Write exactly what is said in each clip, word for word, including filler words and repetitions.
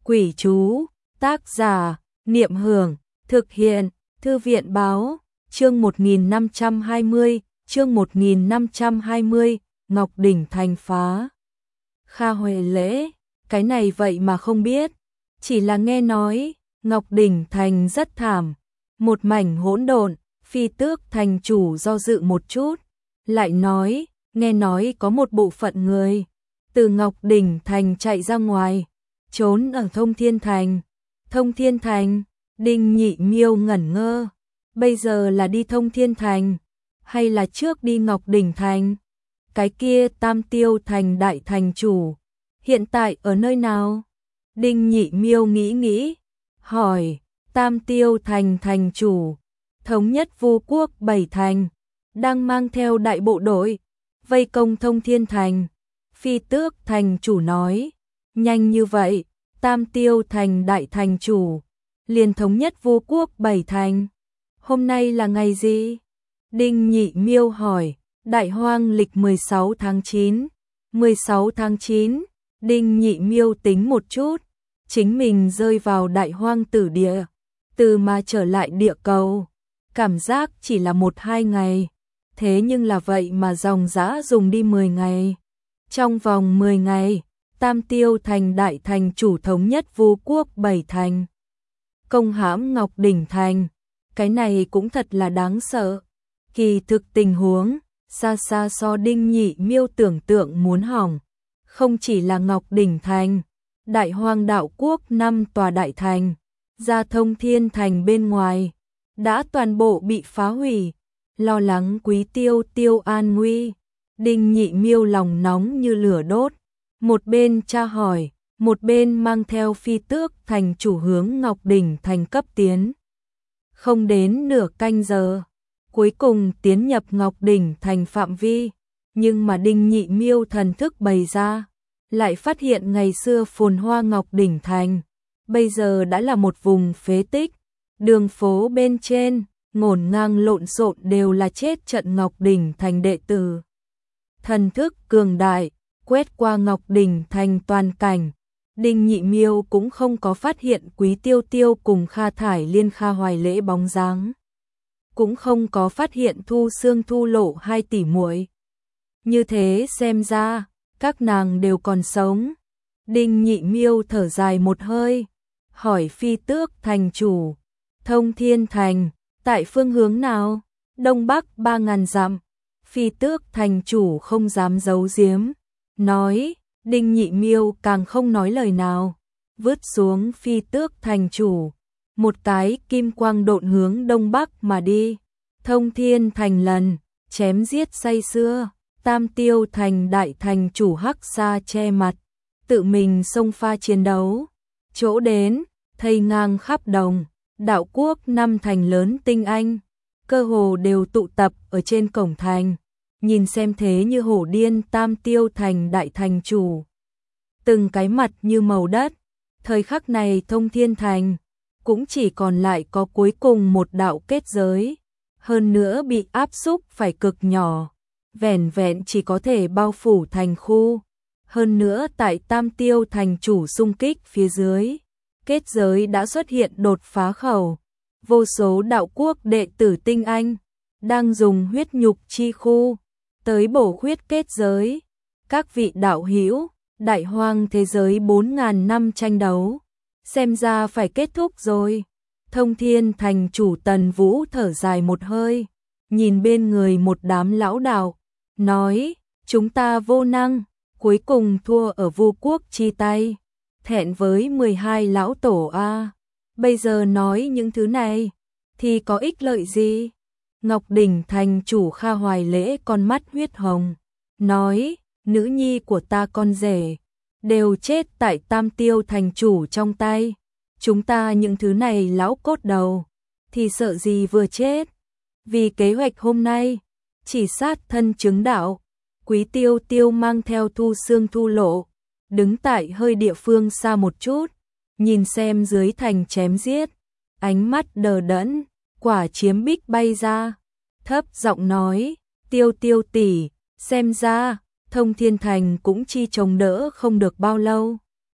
Quỷ chú, tác giả, Niệm Hưởng, thực hiện, Thư viện báo, chương một nghìn năm trăm hai mươi, chương một nghìn năm trăm hai mươi, Ngọc Đỉnh Thành phá. Kha Huệ Lễ, cái này vậy mà không biết, chỉ là nghe nói, Ngọc Đỉnh Thành rất thảm, một mảnh hỗn độn, Phi Tước thành chủ do dự một chút, lại nói, nghe nói có một bộ phận người từ Ngọc Đỉnh Thành chạy ra ngoài, trốn ở Thông Thiên Thành. Thông Thiên Thành, Đinh Nhị Miêu ngẩn ngơ, bây giờ là đi Thông Thiên Thành, hay là trước đi Ngọc Đỉnh Thành? Cái kia Tam Tiêu Thành đại thành chủ, hiện tại ở nơi nào? Đinh Nhị Miêu nghĩ nghĩ, hỏi, Tam Tiêu Thành thành chủ, thống nhất Vu Quốc bảy thành, đang mang theo đại bộ đội, vây công Thông Thiên Thành. Phi Tước thành chủ nói, nhanh như vậy, Tam Tiêu Thành đại thành chủ, liền thống nhất Vu Quốc bảy thành. Hôm nay là ngày gì? Đinh Nhị Miêu hỏi, Đại Hoang lịch mười sáu tháng chín. mười sáu tháng chín, Đinh Nhị Miêu tính một chút, chính mình rơi vào Đại Hoang tử địa, từ mà trở lại địa cầu, cảm giác chỉ là một hai ngày, thế nhưng là vậy mà dòng dã dùng đi mười ngày. Trong vòng mười ngày, Tam Tiêu Thành đại thành chủ thống nhất Vu Quốc bảy thành, công hãm Ngọc Đỉnh Thành, cái này cũng thật là đáng sợ. Kỳ thực tình huống, xa xa so Đinh Nhị Miêu tưởng tượng muốn hỏng, không chỉ là Ngọc Đỉnh Thành, Đại Hoang Đạo Quốc năm tòa đại thành, ra Thông Thiên Thành bên ngoài, đã toàn bộ bị phá hủy, lo lắng Quý Tiêu Tiêu an nguy. Đinh Nhị Miêu lòng nóng như lửa đốt, một bên tra hỏi, một bên mang theo Phi Tước thành chủ hướng Ngọc Đỉnh Thành cấp tiến. Không đến nửa canh giờ, cuối cùng tiến nhập Ngọc Đỉnh Thành phạm vi, nhưng mà Đinh Nhị Miêu thần thức bày ra, lại phát hiện ngày xưa phồn hoa Ngọc Đỉnh Thành, bây giờ đã là một vùng phế tích, đường phố bên trên, ngổn ngang lộn xộn đều là chết trận Ngọc Đỉnh Thành đệ tử. Thần thức cường đại, quét qua Ngọc Đỉnh Thành toàn cảnh, Đinh Nhị Miêu cũng không có phát hiện Quý Tiêu Tiêu cùng Kha Thải Liên Kha Hoài Lễ bóng dáng, cũng không có phát hiện Thu Xương Thu Lộ hai tỷ muội. Như thế xem ra, các nàng đều còn sống. Đinh Nhị Miêu thở dài một hơi, hỏi Phi Tước thành chủ, Thông Thiên Thành, tại phương hướng nào? Đông Bắc ba ngàn dặm. Phi Tước thành chủ không dám giấu giếm, nói, Đinh Nhị Miêu càng không nói lời nào, vứt xuống Phi Tước thành chủ, một cái kim quang độn hướng Đông Bắc mà đi. Thông Thiên Thành lần, chém giết say xưa, Tam Tiêu Thành đại thành chủ hắc sa che mặt, tự mình xông pha chiến đấu, chỗ đến, thây ngang khắp đồng, Đạo Quốc năm thành lớn tinh anh, cơ hồ đều tụ tập ở trên cổng thành, nhìn xem thế như hổ điên Tam Tiêu Thành đại thành chủ. Từng cái mặt như màu đất, thời khắc này Thông Thiên Thành, cũng chỉ còn lại có cuối cùng một đạo kết giới, hơn nữa bị áp xúc phải cực nhỏ, vẻn vẹn chỉ có thể bao phủ thành khu, hơn nữa tại Tam Tiêu Thành chủ xung kích phía dưới, kết giới đã xuất hiện đột phá khẩu, vô số Đạo Quốc đệ tử tinh anh, đang dùng huyết nhục chi khu tới bổ khuyết kết giới. Các vị đạo hữu, Đại Hoang thế giới bốn ngàn năm tranh đấu, xem ra phải kết thúc rồi. Thông Thiên Thành chủ Tần Vũ thở dài một hơi, nhìn bên người một đám lão đạo, nói, chúng ta vô năng, cuối cùng thua ở Vu Quốc chi tay, thẹn với mười hai lão tổ a. Bây giờ nói những thứ này, thì có ích lợi gì? Ngọc Đỉnh Thành chủ Kha Hoài Lễ con mắt huyết hồng, nói, nữ nhi của ta con rể, đều chết tại Tam Tiêu Thành chủ trong tay. Chúng ta những thứ này lão cốt đầu, thì sợ gì vừa chết. Vì kế hoạch hôm nay, chỉ sát thân chứng đạo, Quý Tiêu Tiêu mang theo Thu Xương Thu Lộ, đứng tại hơi địa phương xa một chút, nhìn xem dưới thành chém giết, ánh mắt đờ đẫn, quả chiếm bích bay ra, thấp giọng nói, Tiêu Tiêu tỷ, xem ra, Thông Thiên Thành cũng chi chống đỡ không được bao lâu.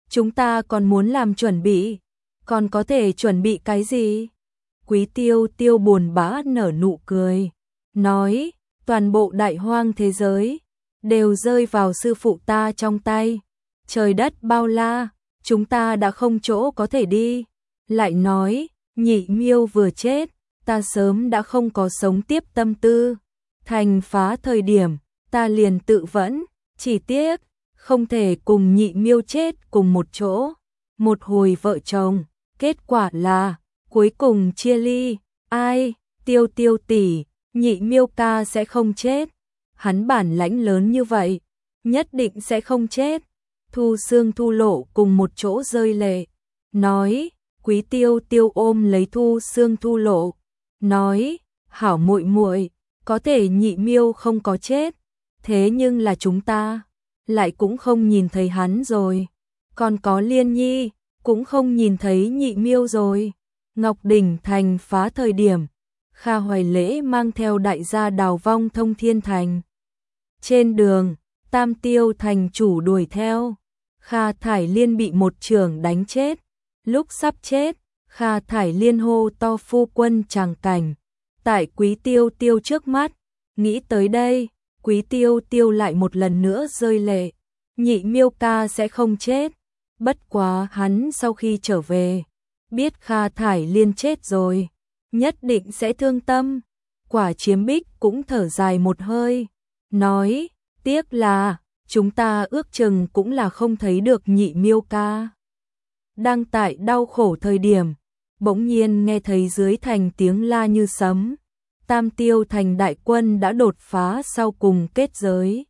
chúng ta còn muốn làm chuẩn bị, còn có thể chuẩn bị cái gì? Quý Tiêu Tiêu buồn bã nở nụ cười, nói, toàn bộ đại hoang thế giới đều rơi vào sư phụ ta trong tay, trời đất bao la, chúng ta đã không chỗ có thể đi. Lại nói, Nhị Miêu vừa chết, ta sớm đã không có sống tiếp tâm tư. Thành phá thời điểm, ta liền tự vẫn, chỉ tiếc, không thể cùng Nhị Miêu chết cùng một chỗ. Một hồi vợ chồng, kết quả là, cuối cùng chia ly. Ai, Tiêu Tiêu tỷ, Nhị Miêu ca sẽ không chết. Hắn bản lãnh lớn như vậy, nhất định sẽ không chết. Thu Xương Thu Lộ cùng một chỗ rơi lệ, nói, Quý Tiêu Tiêu ôm lấy Thu Xương Thu Lộ, nói, hảo muội muội, có thể Nhị Miêu không có chết, thế nhưng là chúng ta lại cũng không nhìn thấy hắn rồi, còn có Liên Nhi cũng không nhìn thấy Nhị Miêu rồi. Ngọc Đỉnh Thành phá thời điểm, Kha Hoài Lễ mang theo đại gia đào vong Thông Thiên Thành. Trên đường, Tam Tiêu thành chủ đuổi theo, Kha Thải Liên bị một chưởng đánh chết. Lúc sắp chết, Kha Thải Liên hô to phu quân tràng cảnh, tại Quý Tiêu Tiêu trước mắt. Nghĩ tới đây, Quý Tiêu Tiêu lại một lần nữa rơi lệ. Nhị Miêu ca sẽ không chết, bất quá hắn sau khi trở về, biết Kha Thải Liên chết rồi, nhất định sẽ thương tâm. Quả Chiếm Bích cũng thở dài một hơi, nói, tiếc là, chúng ta ước chừng cũng là không thấy được Nhị Miêu ca. Đang tại đau khổ thời điểm, bỗng nhiên nghe thấy dưới thành tiếng la như sấm. Tam Tiêu thành đại quân đã đột phá sau cùng kết giới,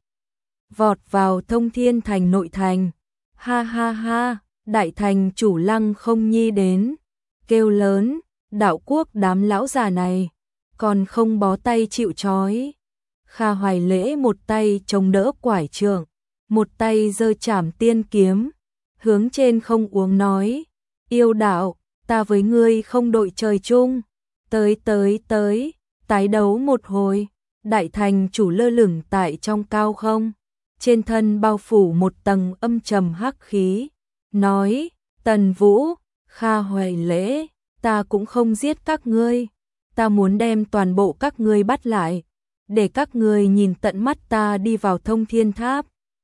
vọt vào Thông Thiên thành nội thành. Ha ha ha, đại thành chủ Lăng Không Nhi đến, kêu lớn, đạo quốc đám lão già này, còn không bó tay chịu trói. Kha Hoài Lễ một tay chống đỡ quải trượng, một tay giơ Trảm Tiên kiếm, hướng trên không uống nói, yêu đạo, ta với ngươi không đội trời chung, tới tới tới, tái đấu một hồi. Đại thành chủ lơ lửng tại trong cao không, trên thân bao phủ một tầng âm trầm hắc khí, nói, Tần Vũ, Kha Hoài Lễ, ta cũng không giết các ngươi, ta muốn đem toàn bộ các ngươi bắt lại, để các ngươi nhìn tận mắt ta đi vào Thông Thiên Tháp,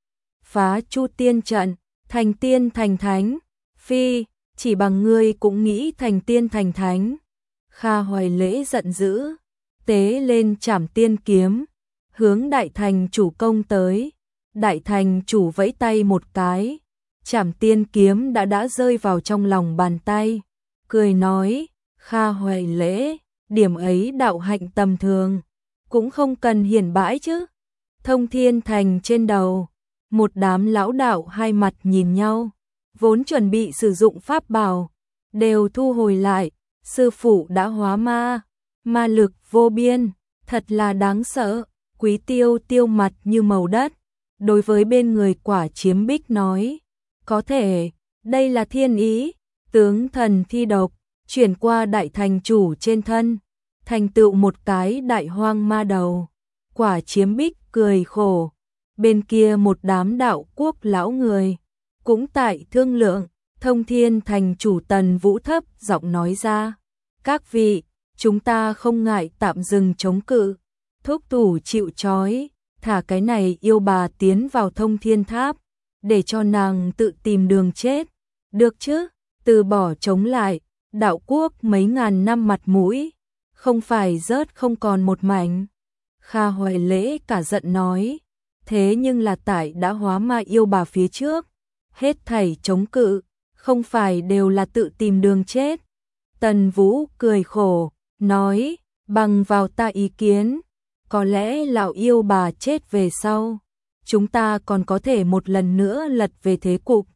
phá Chu Tiên trận, thành tiên thành thánh. Phi, chỉ bằng ngươi cũng nghĩ thành tiên thành thánh. Kha Hoài Lễ giận dữ, tế lên Trảm Tiên kiếm, hướng đại thành chủ công tới. Đại thành chủ vẫy tay một cái, Trảm Tiên kiếm đã đã rơi vào trong lòng bàn tay, cười nói, Kha Hoài Lễ, điểm ấy đạo hạnh tầm thường, cũng không cần hiển bãi chứ. Thông Thiên thành trên đầu, một đám lão đạo hai mặt nhìn nhau, vốn chuẩn bị sử dụng pháp bảo, đều thu hồi lại. Sư phụ đã hóa ma, ma lực vô biên, thật là đáng sợ. Quý Tiêu Tiêu mặt như màu đất, đối với bên người Quả Chiếm Bích nói, có thể, đây là thiên ý, tướng thần thi độc, chuyển qua đại thành chủ trên thân, thành tựu một cái đại hoang ma đầu. Quả Chiếm Bích cười khổ, bên kia một đám đạo quốc lão người, cũng tại thương lượng. Thông Thiên thành chủ Tần Vũ thấp giọng nói ra, các vị, chúng ta không ngại tạm dừng chống cự, thúc thủ chịu trói, thả cái này yêu bà tiến vào Thông Thiên Tháp, để cho nàng tự tìm đường chết, được chứ? Từ bỏ chống lại, đạo quốc mấy ngàn năm mặt mũi, không phải rớt không còn một mảnh. Kha Hoài Lễ cả giận nói, thế nhưng là tại đã hóa ma yêu bà phía trước, hết thảy chống cự, không phải đều là tự tìm đường chết. Tần Vũ cười khổ, nói, bằng vào ta ý kiến, có lẽ lão yêu bà chết về sau, chúng ta còn có thể một lần nữa lật về thế cục.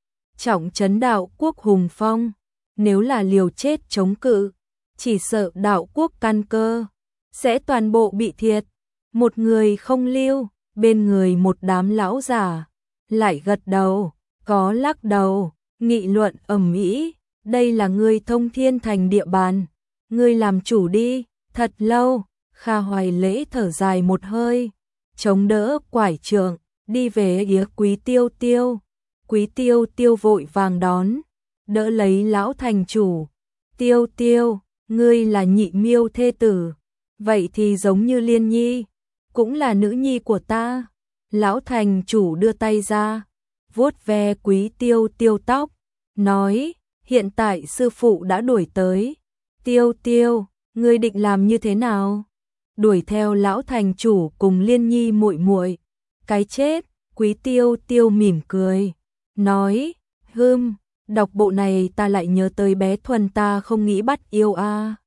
Trọng trấn đạo quốc hùng phong, nếu là liều chết chống cự, chỉ sợ đạo quốc căn cơ sẽ toàn bộ bị thiệt. Một người không lưu, bên người một đám lão già lại gật đầu, có lắc đầu, nghị luận ầm ĩ, đây là ngươi Thông Thiên thành địa bàn, ngươi làm chủ đi. Thật lâu, Kha Hoài Lễ thở dài một hơi, chống đỡ quải trượng, đi về phía Quý Tiêu Tiêu. Quý Tiêu Tiêu vội vàng đón, đỡ lấy lão thành chủ. Tiêu Tiêu, ngươi là Nhị Miêu thê tử, vậy thì giống như Liên Nhi, cũng là nữ nhi của ta. Lão thành chủ đưa tay ra, vuốt ve Quý Tiêu Tiêu tóc, nói, hiện tại sư phụ đã đuổi tới. Tiêu Tiêu, ngươi định làm như thế nào? Đuổi theo lão thành chủ cùng Liên Nhi muội muội? Cái chết. Quý Tiêu Tiêu mỉm cười, nói, hừm, đọc bộ này ta lại nhớ tới bé Thuần ta không nghĩ bắt yêu a.